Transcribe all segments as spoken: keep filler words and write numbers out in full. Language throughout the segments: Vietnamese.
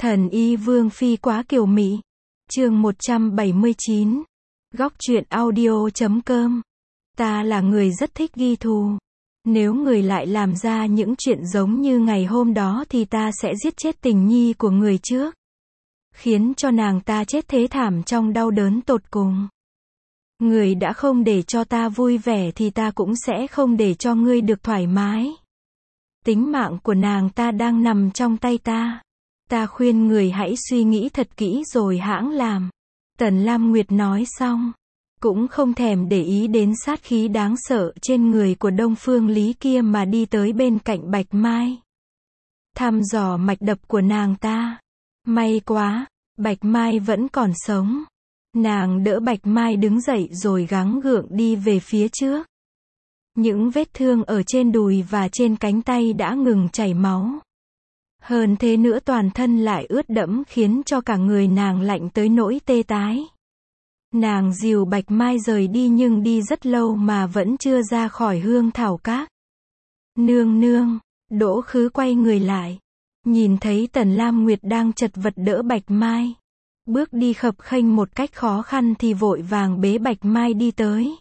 Thần y Vương Phi quá kiều mị. Chương một trăm bảy mươi chín. Góc truyện audio chấm com. Ta là người rất thích ghi thù. Nếu người lại làm ra những chuyện giống như ngày hôm đó thì ta sẽ giết chết tình nhi của người trước. Khiến cho nàng ta chết thế thảm trong đau đớn tột cùng. Người đã không để cho ta vui vẻ thì ta cũng sẽ không để cho ngươi được thoải mái. Tính mạng của nàng ta đang nằm trong tay ta. Ta khuyên người hãy suy nghĩ thật kỹ rồi hãng làm. Tần Lam Nguyệt nói xong, cũng không thèm để ý đến sát khí đáng sợ trên người của Đông Phương Lý kia mà đi tới bên cạnh Bạch Mai. Thăm dò mạch đập của nàng ta. May quá, Bạch Mai vẫn còn sống. Nàng đỡ Bạch Mai đứng dậy rồi gắng gượng đi về phía trước. Những vết thương ở trên đùi và trên cánh tay đã ngừng chảy máu. Hơn thế nữa toàn thân lại ướt đẫm khiến cho cả người nàng lạnh tới nỗi tê tái. Nàng dìu Bạch Mai rời đi nhưng đi rất lâu mà vẫn chưa ra khỏi hương thảo các. Nương nương, Đỗ Khứ quay người lại. Nhìn thấy Tần Lam Nguyệt đang chật vật đỡ Bạch Mai. Bước đi khập khênh một cách khó khăn thì vội vàng bế Bạch Mai đi tới.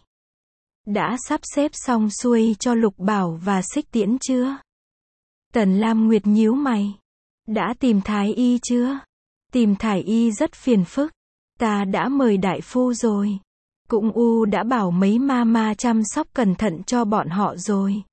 Đã sắp xếp xong xuôi cho Lục Bảo và Xích Tiễn chưa? Tần Lam Nguyệt nhíu mày. Đã tìm thái y chưa? Tìm thái y rất phiền phức. Ta đã mời đại phu rồi. Cũng u đã bảo mấy ma ma chăm sóc cẩn thận cho bọn họ rồi.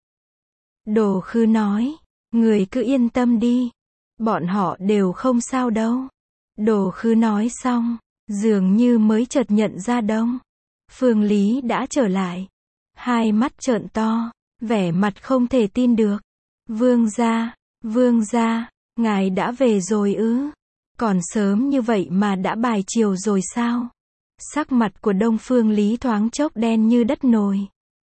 Đồ Khứ nói. Người cứ yên tâm đi. Bọn họ đều không sao đâu. Đồ Khứ nói xong, dường như mới chợt nhận ra Đông Phương Lý đã trở lại. Hai mắt trợn to, vẻ mặt không thể tin được. Vương gia, vương gia, ngài đã về rồi ư? Còn sớm như vậy mà đã bài chiều rồi sao? Sắc mặt của Đông Phương Lý thoáng chốc đen như đất nồi.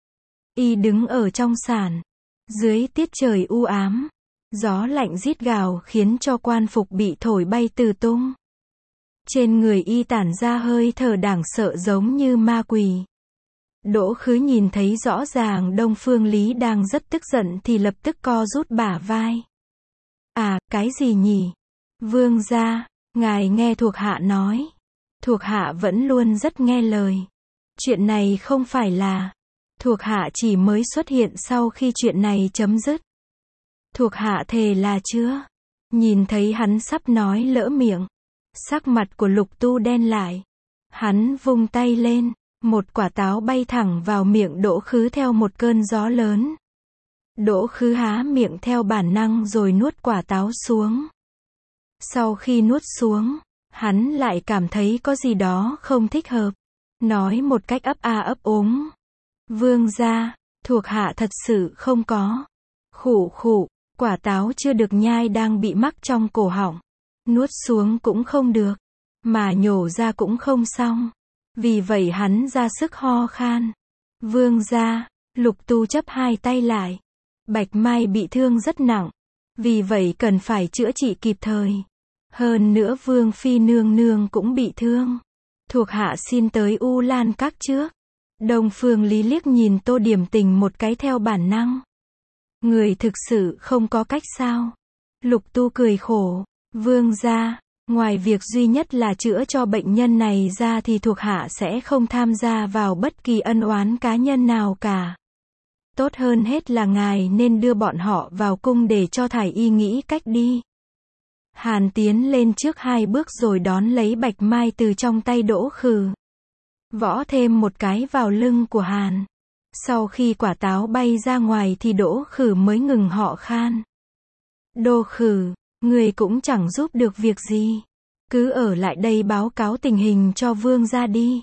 Y đứng ở trong sảnh, dưới tiết trời u ám, gió lạnh rít gào khiến cho quan phục bị thổi bay tứ tung. Trên người y tản ra hơi thở đáng sợ giống như ma quỷ. Đỗ Khứ nhìn thấy rõ ràng Đông Phương Lý đang rất tức giận thì lập tức co rút bả vai. À, cái gì nhỉ? Vương gia, ngài nghe thuộc hạ nói. Thuộc hạ vẫn luôn rất nghe lời. Chuyện này không phải là... Thuộc hạ chỉ mới xuất hiện sau khi chuyện này chấm dứt. Thuộc hạ thề là chưa? Nhìn thấy hắn sắp nói lỡ miệng. Sắc mặt của Lục Tu đen lại. Hắn vung tay lên. Một quả táo bay thẳng vào miệng Đỗ Khứ theo một cơn gió lớn. Đỗ Khứ há miệng theo bản năng rồi nuốt quả táo xuống. Sau khi nuốt xuống, hắn lại cảm thấy có gì đó không thích hợp. Nói một cách ấp a ấp úng. Vương gia, thuộc hạ thật sự không có. Khụ khụ, quả táo chưa được nhai đang bị mắc trong cổ họng. Nuốt xuống cũng không được, mà nhổ ra cũng không xong. Vì vậy hắn ra sức ho khan. Vương gia, Lục Tu chấp hai tay lại. Bạch Mai bị thương rất nặng. Vì vậy cần phải chữa trị kịp thời. Hơn nữa Vương Phi nương nương cũng bị thương. Thuộc hạ xin tới U Lan Các trước. Đông Phương Lý liếc nhìn Tô Điểm Tình một cái theo bản năng. Người thực sự không có cách sao? Lục Tu cười khổ. Vương gia, ngoài việc duy nhất là chữa cho bệnh nhân này ra thì thuộc hạ sẽ không tham gia vào bất kỳ ân oán cá nhân nào cả. Tốt hơn hết là ngài nên đưa bọn họ vào cung để cho thái y nghĩ cách đi. Hàn tiến lên trước hai bước rồi đón lấy Bạch Mai từ trong tay Đỗ Khứ. Võ thêm một cái vào lưng của Hàn. Sau khi quả táo bay ra ngoài thì Đỗ Khứ mới ngừng họ khan. Đỗ Khứ, người cũng chẳng giúp được việc gì. Cứ ở lại đây báo cáo tình hình cho vương gia đi.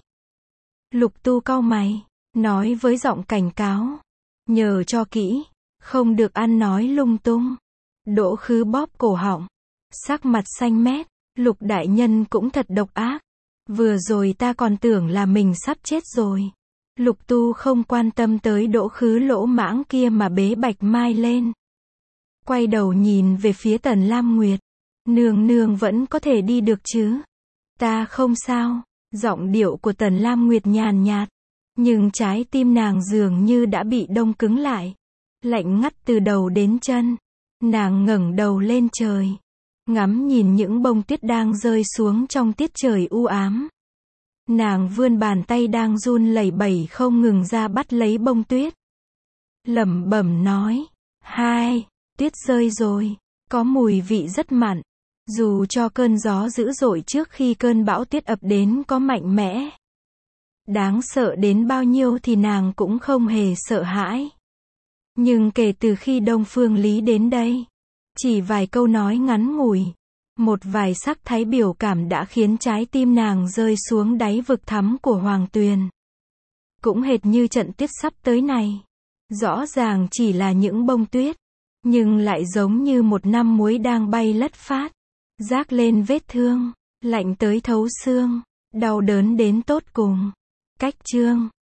Lục Tu cau mày, nói với giọng cảnh cáo. Nhờ cho kỹ, không được ăn nói lung tung. Đỗ Khứ bóp cổ họng. Sắc mặt xanh mét, Lục đại nhân cũng thật độc ác. Vừa rồi ta còn tưởng là mình sắp chết rồi. Lục Tu không quan tâm tới Đỗ Khứ lỗ mãng kia mà bế Bạch Mai lên. Quay đầu nhìn về phía Tần Lam Nguyệt. Nương nương vẫn có thể đi được chứ? Ta không sao. Giọng điệu của Tần Lam Nguyệt nhàn nhạt. Nhưng trái tim nàng dường như đã bị đông cứng lại. Lạnh ngắt từ đầu đến chân. Nàng ngẩng đầu lên trời. ngắm nhìn những bông tuyết đang rơi xuống trong tiết trời u ám. Nàng vươn bàn tay đang run lẩy bẩy không ngừng ra bắt lấy bông tuyết. Lẩm bẩm nói, hai, tuyết rơi rồi, có mùi vị rất mặn. Dù cho cơn gió dữ dội trước khi cơn bão tuyết ập đến có mạnh mẽ, đáng sợ đến bao nhiêu thì nàng cũng không hề sợ hãi. Nhưng kể từ khi Đông Phương Lý đến đây, chỉ vài câu nói ngắn ngủi, một vài sắc thái biểu cảm đã khiến trái tim nàng rơi xuống đáy vực thẳm của Hoàng Tuyền. Cũng hệt như trận tuyết sắp tới này. Rõ ràng chỉ là những bông tuyết, nhưng lại giống như một năm muối đang bay lất phát, rác lên vết thương, lạnh tới thấu xương, đau đớn đến tột cùng. Cách chương